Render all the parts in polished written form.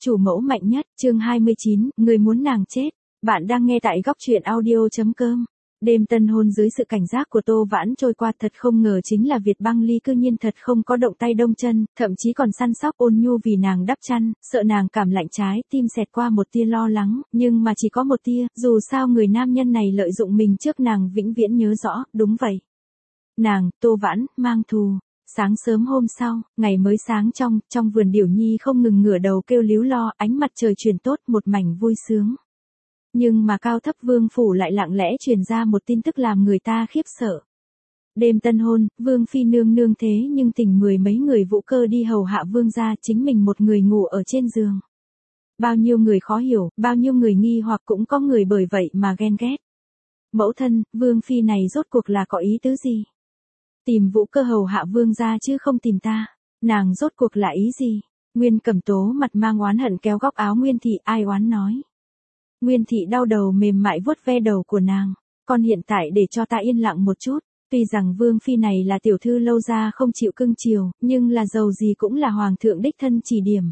chủ mẫu mạnh nhất, chương 29, người muốn nàng chết. Bạn đang nghe tại góc truyện audio.com. Đêm tân hôn dưới sự cảnh giác của Tô Vãn trôi qua, thật không ngờ chính là Việt Băng Ly cư nhiên thật không có động tay động chân, thậm chí còn săn sóc ôn nhu vì nàng đắp chăn, sợ nàng cảm lạnh trái tim xẹt qua một tia lo lắng, nhưng mà chỉ có một tia, dù sao người nam nhân này lợi dụng mình trước nàng vĩnh viễn nhớ rõ, đúng vậy. Nàng, Tô Vãn, mang thù. Sáng sớm hôm sau, ngày mới sáng trong vườn Điểu Nhi không ngừng ngửa đầu kêu líu lo, ánh mặt trời chuyển tốt, một mảnh vui sướng. Nhưng mà cao thấp vương phủ lại lặng lẽ truyền ra một tin tức làm người ta khiếp sợ. Đêm tân hôn, vương phi nương nương thế nhưng thỉnh mười mấy người vũ cơ đi hầu hạ vương gia, chính mình một người ngủ ở trên giường. Bao nhiêu người khó hiểu, bao nhiêu người nghi hoặc, cũng có người bởi vậy mà ghen ghét. Mẫu thân, vương phi này rốt cuộc là có ý tứ gì? Tìm vũ cơ hầu hạ vương gia chứ không tìm ta. Nàng rốt cuộc là ý gì? Nguyên Cẩm Tố mặt mang oán hận kéo góc áo Nguyên Thị, ai oán nói. Nguyên Thị đau đầu mềm mại vuốt ve đầu của nàng. Con hiện tại để cho ta yên lặng một chút. Tuy rằng vương phi này là tiểu thư lâu gia không chịu cưng chiều, nhưng là dầu gì cũng là hoàng thượng đích thân chỉ điểm.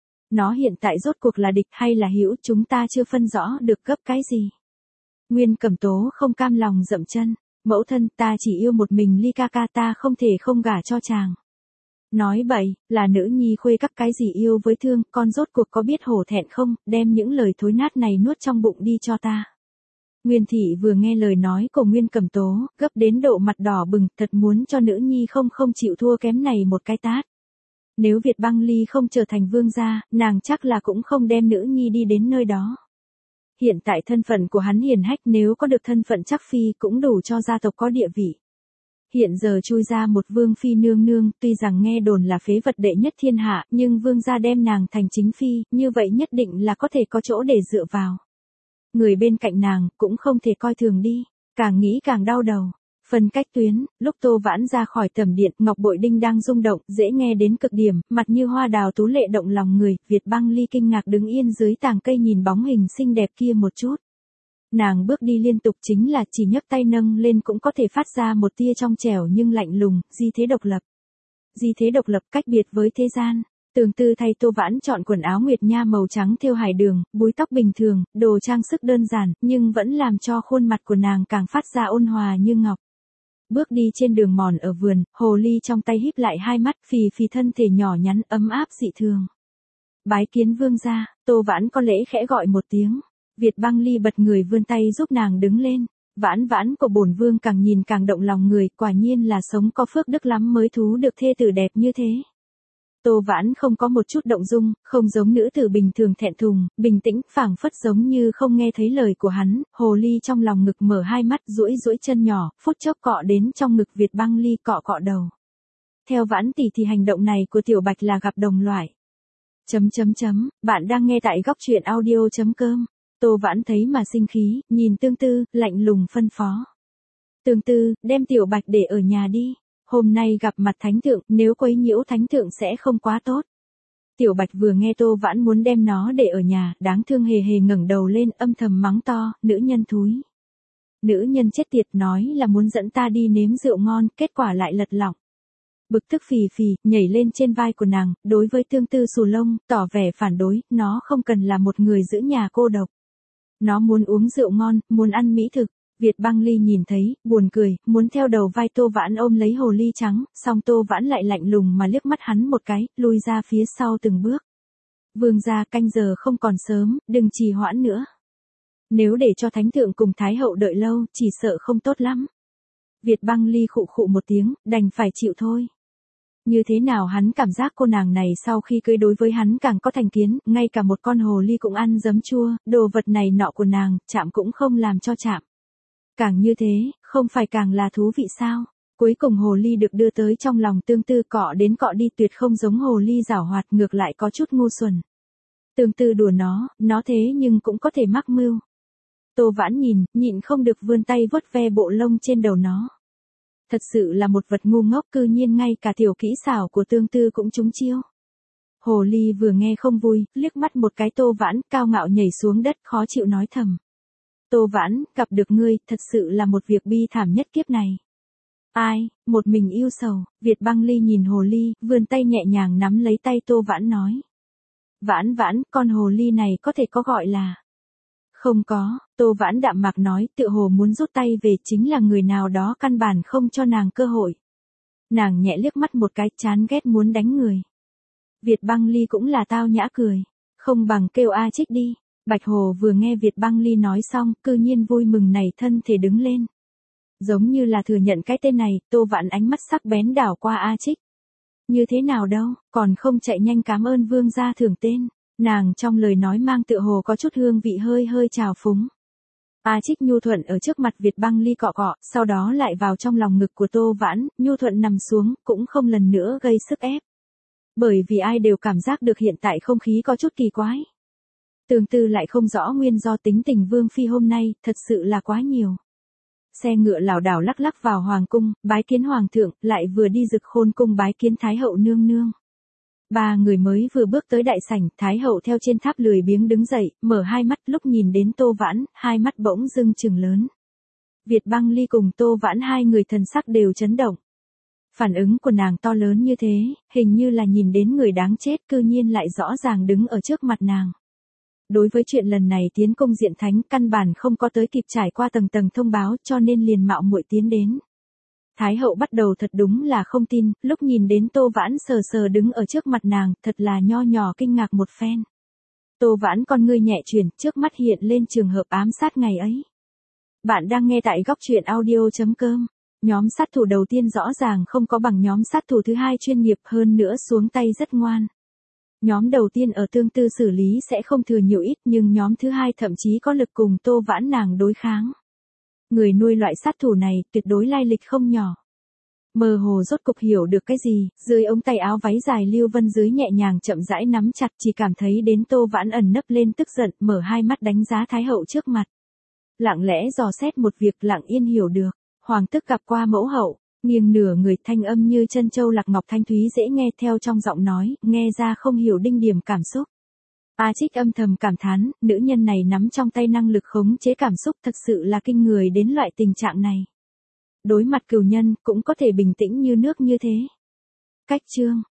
Nó hiện tại rốt cuộc là địch hay là hữu, chúng ta chưa phân rõ được gấp cái gì. Nguyên Cẩm Tố không cam lòng dậm chân. Mẫu thân, ta chỉ yêu một mình Ly ca ca, ta không thể không gả cho chàng. Nói bậy, là nữ nhi khuê các cái gì yêu với thương, con rốt cuộc có biết hổ thẹn không, đem những lời thối nát này nuốt trong bụng đi cho ta. Nguyên Thị vừa nghe lời nói của Nguyên Cẩm Tố, gấp đến độ mặt đỏ bừng, thật muốn cho nữ nhi không chịu thua kém này một cái tát. Nếu Việt Băng Ly không trở thành vương gia, nàng chắc là cũng không đem nữ nhi đi đến nơi đó. Hiện tại thân phận của hắn hiển hách, nếu có được thân phận chắc phi cũng đủ cho gia tộc có địa vị. Hiện giờ chui ra một vương phi nương nương, tuy rằng nghe đồn là phế vật đệ nhất thiên hạ, nhưng vương gia đem nàng thành chính phi, như vậy nhất định là có thể có chỗ để dựa vào. Người bên cạnh nàng cũng không thể coi thường đi, càng nghĩ càng đau đầu. Phân cách tuyến, lúc Tô Vãn ra khỏi tầm điện, ngọc bội đinh đang rung động, dễ nghe đến cực điểm, mặt như hoa đào tú lệ động lòng người, Việt Băng Ly kinh ngạc đứng yên dưới tàng cây nhìn bóng hình xinh đẹp kia một chút. Nàng bước đi liên tục, chính là chỉ nhấc tay nâng lên cũng có thể phát ra một tia trong trẻo nhưng lạnh lùng, di thế độc lập. Di thế độc lập cách biệt với thế gian. Tường Tư thay Tô Vãn chọn quần áo nguyệt nha màu trắng thêu hải đường, búi tóc bình thường, đồ trang sức đơn giản, nhưng vẫn làm cho khuôn mặt của nàng càng phát ra ôn hòa như ngọc. Bước đi trên đường mòn ở vườn, hồ ly trong tay híp lại hai mắt, phì thân thể nhỏ nhắn ấm áp dị thường. Bái kiến vương gia, Tô Vãn có lễ khẽ gọi một tiếng. Việt Băng Ly bật người vươn tay giúp nàng đứng lên. Vãn vãn của bổn vương càng nhìn càng động lòng người, quả nhiên là sống có phước đức lắm mới thú được thê tử đẹp như thế. Tô Vãn không có một chút động dung, không giống nữ tử bình thường thẹn thùng, bình tĩnh, phảng phất giống như không nghe thấy lời của hắn. Hồ ly trong lòng ngực mở hai mắt, duỗi chân nhỏ, phút chốc cọ đến trong ngực Việt Băng Ly, cọ đầu. Theo Vãn tỷ thì hành động này của Tiểu Bạch là gặp đồng loại. Bạn đang nghe tại góc truyện audio.com. Tô Vãn thấy mà sinh khí, nhìn Tương Tư, lạnh lùng phân phó. Tương Tư, đem Tiểu Bạch để ở nhà đi. Hôm nay gặp mặt thánh thượng, nếu quấy nhiễu thánh thượng sẽ không quá tốt. Tiểu Bạch vừa nghe Tô Vãn muốn đem nó để ở nhà, đáng thương hề ngẩng đầu lên, âm thầm mắng to, nữ nhân thúi. Nữ nhân chết tiệt, nói là muốn dẫn ta đi nếm rượu ngon, kết quả lại lật lọng. Bực tức phì, nhảy lên trên vai của nàng, đối với Tương Tư xù lông, tỏ vẻ phản đối, nó không cần là một người giữ nhà cô độc. Nó muốn uống rượu ngon, muốn ăn mỹ thực. Việt Băng Ly nhìn thấy, buồn cười, muốn theo đầu vai Tô Vãn ôm lấy hồ ly trắng, song Tô Vãn lại lạnh lùng mà liếc mắt hắn một cái, lui ra phía sau từng bước. Vương gia, canh giờ không còn sớm, đừng trì hoãn nữa. Nếu để cho thánh thượng cùng thái hậu đợi lâu, chỉ sợ không tốt lắm. Việt Băng Ly khụ một tiếng, đành phải chịu thôi. Như thế nào hắn cảm giác cô nàng này sau khi cưới đối với hắn càng có thành kiến, ngay cả một con hồ ly cũng ăn giấm chua, đồ vật này nọ của nàng, chạm cũng không làm cho chạm. Càng như thế, không phải càng là thú vị sao? Cuối cùng hồ ly được đưa tới trong lòng Tương Tư, cọ đến cọ đi, tuyệt không giống hồ ly giảo hoạt, ngược lại có chút ngu xuẩn. Tương Tư đùa nó thế nhưng cũng có thể mắc mưu. Tô Vãn nhịn không được vươn tay vuốt ve bộ lông trên đầu nó. Thật sự là một vật ngu ngốc, cư nhiên ngay cả tiểu kỹ xảo của Tương Tư cũng trúng chiêu. Hồ ly vừa nghe không vui, liếc mắt một cái Tô Vãn, cao ngạo nhảy xuống đất, khó chịu nói thầm. Tô Vãn, gặp được ngươi, thật sự là một việc bi thảm nhất kiếp này. Ai, một mình yêu sầu. Việt Băng Ly nhìn hồ ly, vươn tay nhẹ nhàng nắm lấy tay Tô Vãn nói. Vãn Vãn, con hồ ly này có thể có gọi là... Không có, Tô Vãn đạm mạc nói, tựa hồ muốn rút tay về, chính là người nào đó căn bản không cho nàng cơ hội. Nàng nhẹ liếc mắt một cái, chán ghét muốn đánh người. Việt Băng Ly cũng là tao nhã cười. Không bằng kêu A Trích đi. Bạch Hồ vừa nghe Việt Băng Ly nói xong, cư nhiên vui mừng này thân thể đứng lên. Giống như là thừa nhận cái tên này, Tô Vãn ánh mắt sắc bén đảo qua A Trích. Như thế nào đâu, còn không chạy nhanh cảm ơn vương gia thưởng tên. Nàng trong lời nói mang tựa hồ có chút hương vị hơi hơi trào phúng. A Trích nhu thuận ở trước mặt Việt Băng Ly cọ cọ, sau đó lại vào trong lòng ngực của Tô Vãn, nhu thuận nằm xuống, cũng không lần nữa gây sức ép. Bởi vì ai đều cảm giác được hiện tại không khí có chút kỳ quái. Tương tư lại không rõ nguyên do, tính tình Vương Phi hôm nay, thật sự là quá nhiều. Xe ngựa lảo đảo lắc lắc vào hoàng cung, bái kiến hoàng thượng, lại vừa đi Dực Khôn cung bái kiến thái hậu nương nương. Ba người mới vừa bước tới đại sảnh, thái hậu theo trên tháp lười biếng đứng dậy, mở hai mắt, lúc nhìn đến Tô Vãn, hai mắt bỗng dưng trừng lớn. Việt Băng Ly cùng Tô Vãn hai người thần sắc đều chấn động. Phản ứng của nàng to lớn như thế, hình như là nhìn đến người đáng chết, cư nhiên lại rõ ràng đứng ở trước mặt nàng. Đối với chuyện lần này tiến cung diện thánh, căn bản không có tới kịp trải qua tầng tầng thông báo, cho nên liền mạo muội tiến đến. Thái hậu bắt đầu thật đúng là không tin, lúc nhìn đến Tô Vãn sờ sờ đứng ở trước mặt nàng, thật là nho nhỏ kinh ngạc một phen. Tô Vãn con ngươi nhẹ chuyển, trước mắt hiện lên trường hợp ám sát ngày ấy. Bạn đang nghe tại góc truyện audio.com. Nhóm sát thủ đầu tiên rõ ràng không có bằng nhóm sát thủ thứ hai chuyên nghiệp, hơn nữa xuống tay rất ngoan. Nhóm đầu tiên ở tương tư xử lý sẽ không thừa nhiều ít, nhưng nhóm thứ hai thậm chí có lực cùng Tô Vãn nàng đối kháng. Người nuôi loại sát thủ này tuyệt đối lai lịch không nhỏ. Mơ hồ rốt cục hiểu được cái gì, dưới ống tay áo váy dài Lưu Vân dưới nhẹ nhàng chậm rãi nắm chặt, chỉ cảm thấy đến Tô Vãn ẩn nấp lên tức giận, mở hai mắt đánh giá thái hậu trước mặt. Lặng lẽ dò xét một việc, lặng yên hiểu được. Hoàng tức gặp qua mẫu hậu, nghiêng nửa người, thanh âm như chân châu lạc ngọc thanh thúy dễ nghe, theo trong giọng nói, nghe ra không hiểu đinh điểm cảm xúc. A Trích âm thầm cảm thán, nữ nhân này nắm trong tay năng lực khống chế cảm xúc thật sự là kinh người đến loại tình trạng này. Đối mặt cừu nhân, cũng có thể bình tĩnh như nước như thế. Cách chương